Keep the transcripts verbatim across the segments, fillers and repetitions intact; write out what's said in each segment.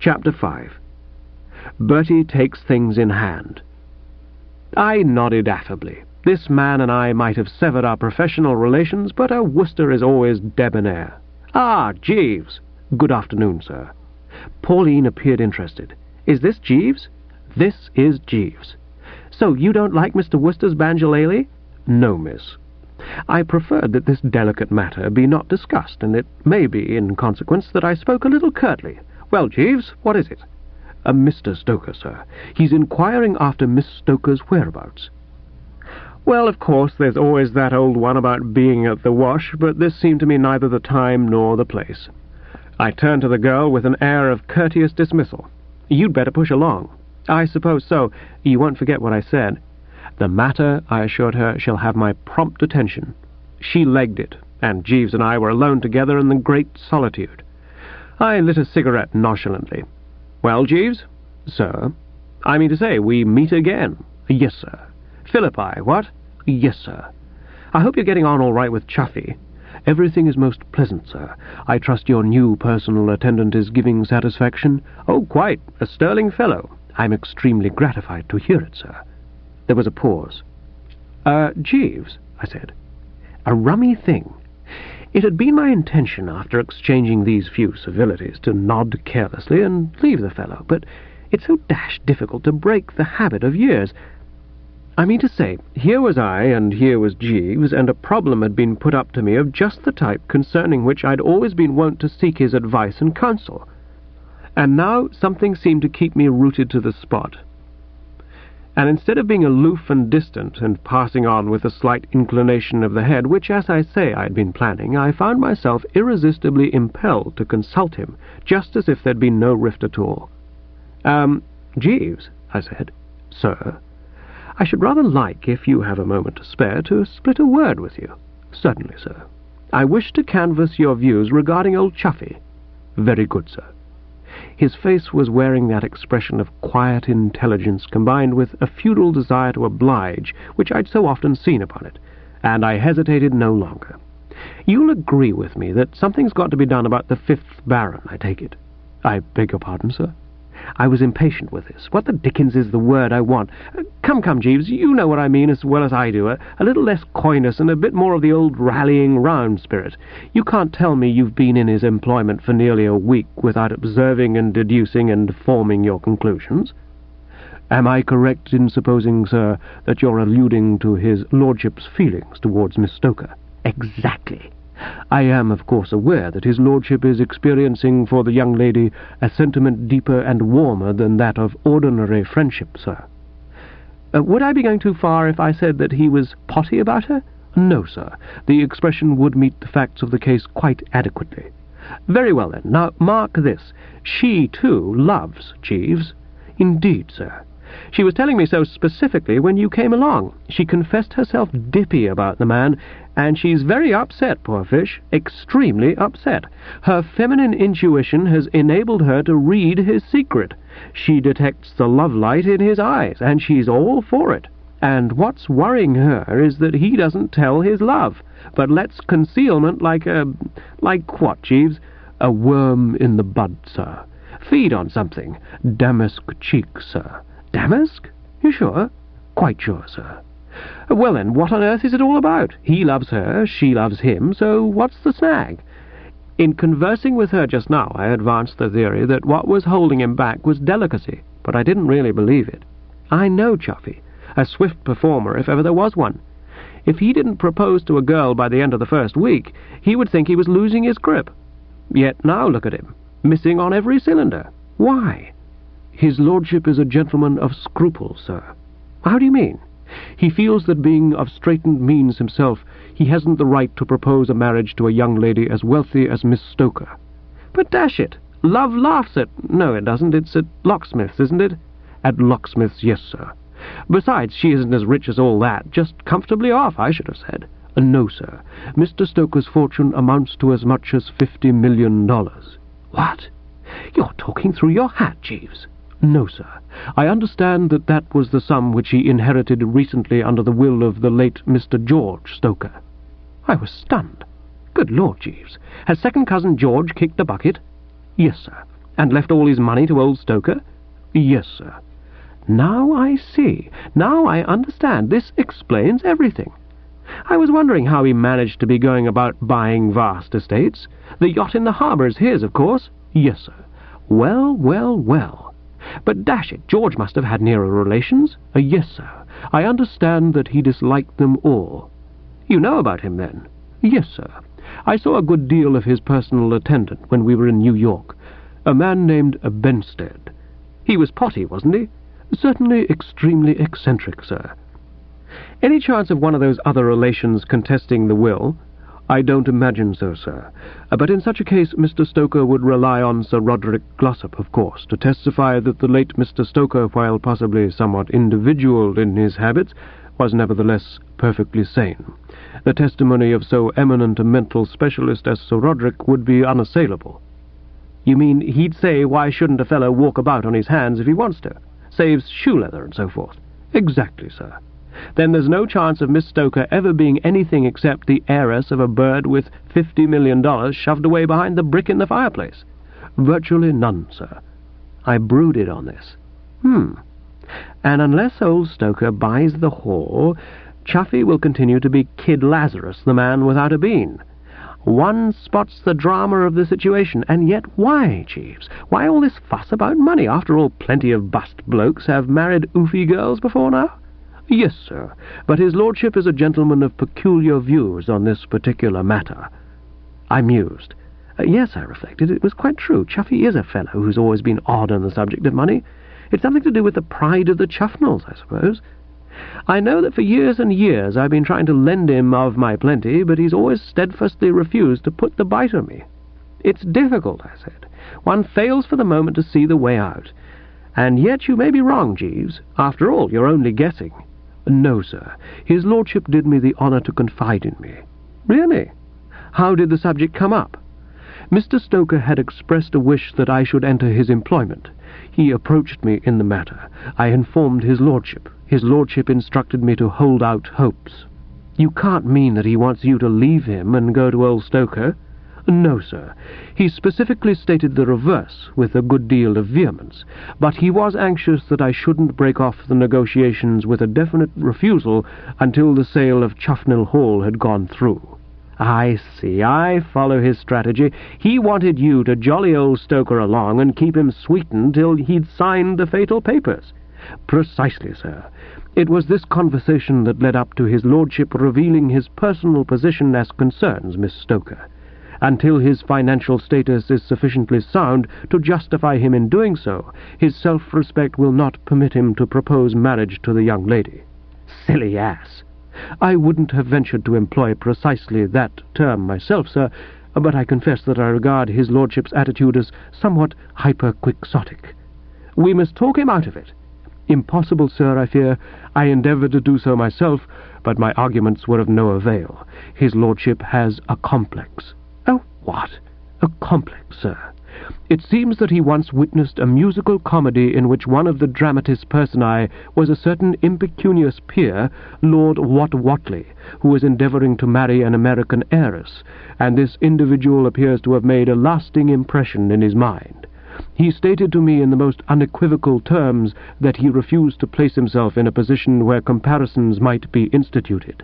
Chapter five. Bertie takes things in hand. I nodded affably. This man and I might have severed our professional relations, but a Worcester is always debonair. Ah, Jeeves. Good afternoon, sir. Pauline appeared interested. Is this Jeeves? This is Jeeves. So you don't like Mister Worcester's banjolele? No, miss. I preferred that this delicate matter be not discussed, and it may be, in consequence, that I spoke a little curtly. Well, Jeeves, what is it? Uh, Mister Stoker, sir. He's inquiring after Miss Stoker's whereabouts. Well, of course, there's always that old one about being at the wash, but this seemed to me neither the time nor the place. I turned to the girl with an air of courteous dismissal. You'd better push along. I suppose so. You won't forget what I said. The matter, I assured her, shall have my prompt attention. She legged it, and Jeeves and I were alone together in the great solitude. I lit a cigarette nonchalantly. Well, Jeeves? Sir? I mean to say, we meet again. Yes, sir. Philippi, what? Yes, sir. I hope you're getting on all right with Chuffy. Everything is most pleasant, sir. I trust your new personal attendant is giving satisfaction? Oh, quite. A sterling fellow. I'm extremely gratified to hear it, sir. There was a pause. Uh, Jeeves, I said. A rummy thing. It had been my intention, after exchanging these few civilities, to nod carelessly and leave the fellow, but it's so dashed difficult to break the habit of years. I mean to say, here was I, and here was Jeeves, and a problem had been put up to me of just the type concerning which I'd always been wont to seek his advice and counsel. And now something seemed to keep me rooted to the spot. And instead of being aloof and distant, and passing on with a slight inclination of the head, which, as I say, I had been planning, I found myself irresistibly impelled to consult him, just as if there'd been no rift at all. Um, Jeeves, I said. Sir? I should rather like, if you have a moment to spare, to split a word with you. Certainly, sir. I wish to canvass your views regarding old Chuffy. Very good, sir. His face was wearing that expression of quiet intelligence combined with a feudal desire to oblige, which I'd so often seen upon it, and I hesitated no longer. You'll agree with me that something's got to be done about the fifth Baron, I take it. I beg your pardon, sir? I was impatient with this. What the dickens is the word I want? Uh, come, come, Jeeves, you know what I mean as well as I do. A, a little less coyness and a bit more of the old rallying round spirit. You can't tell me you've been in his employment for nearly a week without observing and deducing and forming your conclusions. Am I correct in supposing, sir, that you're alluding to his lordship's feelings towards Miss Stoker? Exactly. I am, of course, aware that his lordship is experiencing for the young lady a sentiment deeper and warmer than that of ordinary friendship, sir. Uh, would I be going too far if I said that he was potty about her? No, sir. The expression would meet the facts of the case quite adequately. Very well, then. Now, mark this. She, too, loves Jeeves. Indeed, sir. She was telling me so specifically when you came along. She confessed herself dippy about the man, and she's very upset, poor fish, extremely upset. Her feminine intuition has enabled her to read his secret. She detects the love light in his eyes, and she's all for it. And what's worrying her is that he doesn't tell his love, but lets concealment like a... like what, Jeeves? A worm in the bud, sir. Feed on something. Damask cheek, sir. Damask? You sure? Quite sure, sir. Well, then, what on earth is it all about? He loves her, she loves him, so what's the snag? In conversing with her just now, I advanced the theory that what was holding him back was delicacy, but I didn't really believe it. I know Chuffy, a swift performer if ever there was one. If he didn't propose to a girl by the end of the first week, he would think he was losing his grip. Yet now look at him, missing on every cylinder. Why? His lordship is a gentleman of scruples, sir. How do you mean? He feels that being of straitened means himself, he hasn't the right to propose a marriage to a young lady as wealthy as Miss Stoker. But dash it, love laughs at... No, it doesn't. It's at Locksmith's, isn't it? At Locksmith's, yes, sir. Besides, she isn't as rich as all that. Just comfortably off, I should have said. Uh, no, sir. Mister Stoker's fortune amounts to as much as fifty million dollars. What? You're talking through your hat, Jeeves. No, sir. I understand that that was the sum which he inherited recently under the will of the late Mister George Stoker. I was stunned. Good Lord, Jeeves. Has second cousin George kicked the bucket? Yes, sir. And left all his money to old Stoker? Yes, sir. Now I see. Now I understand. This explains everything. I was wondering how he managed to be going about buying vast estates. The yacht in the harbour's his, of course. Yes, sir. Well, well, well. But dash it, George must have had nearer relations. Uh, yes, sir. I understand that he disliked them all. You know about him, then? Yes, sir. I saw a good deal of his personal attendant when we were in New York, a man named Benstead. He was potty, wasn't he? Certainly extremely eccentric, sir. Any chance of one of those other relations contesting the will? I don't imagine so, sir. Uh, but in such a case, Mister Stoker would rely on Sir Roderick Glossop, of course, to testify that the late Mister Stoker, while possibly somewhat individual in his habits, was nevertheless perfectly sane. The testimony of so eminent a mental specialist as Sir Roderick would be unassailable. You mean he'd say, why shouldn't a fellow walk about on his hands if he wants to? Saves shoe leather and so forth. Exactly, sir. Then there's no chance of Miss Stoker ever being anything except the heiress of a bird with fifty million dollars shoved away behind the brick in the fireplace. Virtually none, sir. I brooded on this. Hmm. And unless old Stoker buys the whore, Chuffy will continue to be Kid Lazarus, the man without a bean. One spots the drama of the situation, and yet why, Jeeves? Why all this fuss about money? After all, plenty of bust blokes have married oofy girls before now. Yes, sir, but his lordship is a gentleman of peculiar views on this particular matter. I mused. Uh, yes, I reflected, it was quite true. Chuffy is a fellow who's always been odd on the subject of money. It's something to do with the pride of the Chuffnells, I suppose. I know that for years and years I've been trying to lend him of my plenty, but he's always steadfastly refused to put the bite on me. It's difficult, I said. One fails for the moment to see the way out. And yet you may be wrong, Jeeves. After all, you're only guessing. No, sir. His lordship did me the honour to confide in me. Really? How did the subject come up? Mister Stoker had expressed a wish that I should enter his employment. He approached me in the matter. I informed his lordship. His lordship instructed me to hold out hopes. You can't mean that he wants you to leave him and go to old Stoker? No, sir. He specifically stated the reverse, with a good deal of vehemence, but he was anxious that I shouldn't break off the negotiations with a definite refusal until the sale of Chuffnell Hall had gone through. I see, I follow his strategy. He wanted you to jolly old Stoker along and keep him sweetened till he'd signed the fatal papers. Precisely, sir. It was this conversation that led up to his lordship revealing his personal position as concerns Miss Stoker. Until his financial status is sufficiently sound to justify him in doing so, his self-respect will not permit him to propose marriage to the young lady. Silly ass! I wouldn't have ventured to employ precisely that term myself, sir, but I confess that I regard his lordship's attitude as somewhat hyper-quixotic. We must talk him out of it. Impossible, sir, I fear. I endeavoured to do so myself, but my arguments were of no avail. His lordship has a complex. A what? A complex, sir. It seems that he once witnessed a musical comedy in which one of the dramatis personae was a certain impecunious peer, Lord Wat Watley, who was endeavouring to marry an American heiress, and this individual appears to have made a lasting impression in his mind. He stated to me in the most unequivocal terms that he refused to place himself in a position where comparisons might be instituted.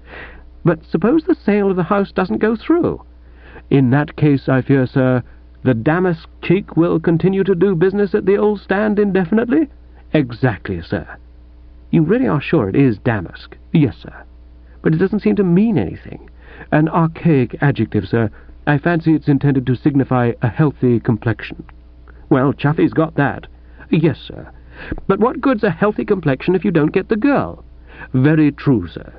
But suppose the sale of the house doesn't go through? In that case, I fear, sir, the damask cheek will continue to do business at the old stand indefinitely? Exactly, sir. You really are sure it is damask? Yes, sir. But it doesn't seem to mean anything. An archaic adjective, sir. I fancy it's intended to signify a healthy complexion. Well, Chuffy's got that. Yes, sir. But what good's a healthy complexion if you don't get the girl? Very true, sir.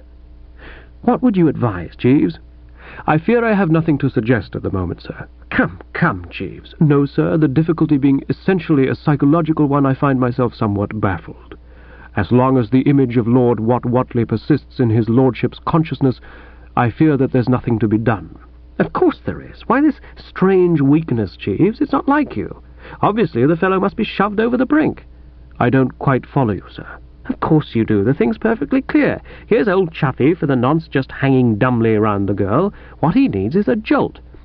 What would you advise, Jeeves? I fear I have nothing to suggest at the moment, sir. Come, come, Jeeves. No, sir, the difficulty being essentially a psychological one, I find myself somewhat baffled. As long as the image of Lord Wat Watley persists in his lordship's consciousness, I fear that there's nothing to be done. Of course there is. Why this strange weakness, Jeeves? It's not like you. Obviously the fellow must be shoved over the brink. I don't quite follow you, sir. Of course you do. The thing's perfectly clear. Here's old Chuffy for the nonce just hanging dumbly around the girl. What he needs is a jolt.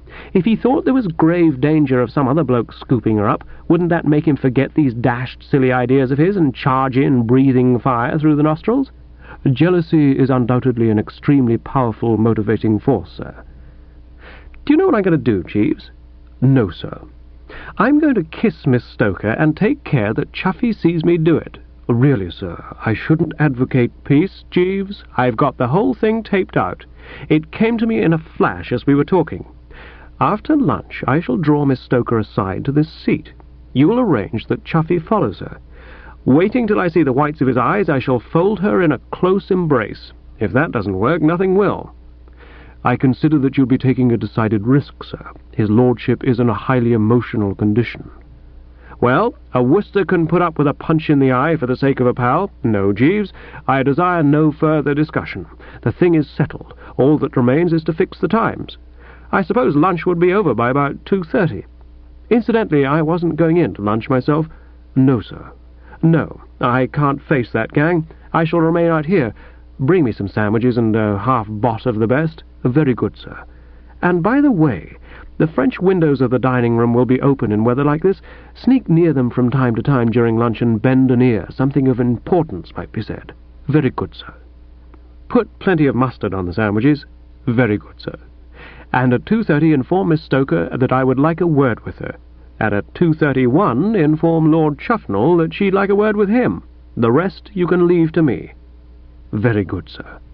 If he thought there was grave danger of some other bloke scooping her up, wouldn't that make him forget these dashed silly ideas of his and charge in, breathing fire through the nostrils? Jealousy is undoubtedly an extremely powerful motivating force, sir. Do you know what I'm going to do, Jeeves? No, sir. I'm going to kiss Miss Stoker and take care that Chuffy sees me do it. Really, sir, I shouldn't advocate peace, Jeeves. I've got the whole thing taped out. It came to me in a flash as we were talking. After lunch, I shall draw Miss Stoker aside to this seat. You will arrange that Chuffy follows her. Waiting till I see the whites of his eyes, I shall fold her in a close embrace. If that doesn't work, nothing will. I consider that you'll be taking a decided risk, sir. His lordship is in a highly emotional condition. Well, a Worcester can put up with a punch in the eye for the sake of a pal. No, Jeeves, I desire no further discussion. The thing is settled. All that remains is to fix the times. I suppose lunch would be over by about two thirty. Incidentally, I wasn't going in to lunch myself. No, sir. No, I can't face that gang. I shall remain out here. Bring me some sandwiches and a half-bot of the best. Very good, sir. And by the way, the French windows of the dining-room will be open in weather like this. Sneak near them from time to time during lunch and bend an ear. Something of importance might be said. Very good, sir. Put plenty of mustard on the sandwiches. Very good, sir. And at two thirty inform Miss Stoker that I would like a word with her. And at two thirty-one inform Lord Chuffnell that she'd like a word with him. The rest you can leave to me. Very good, sir.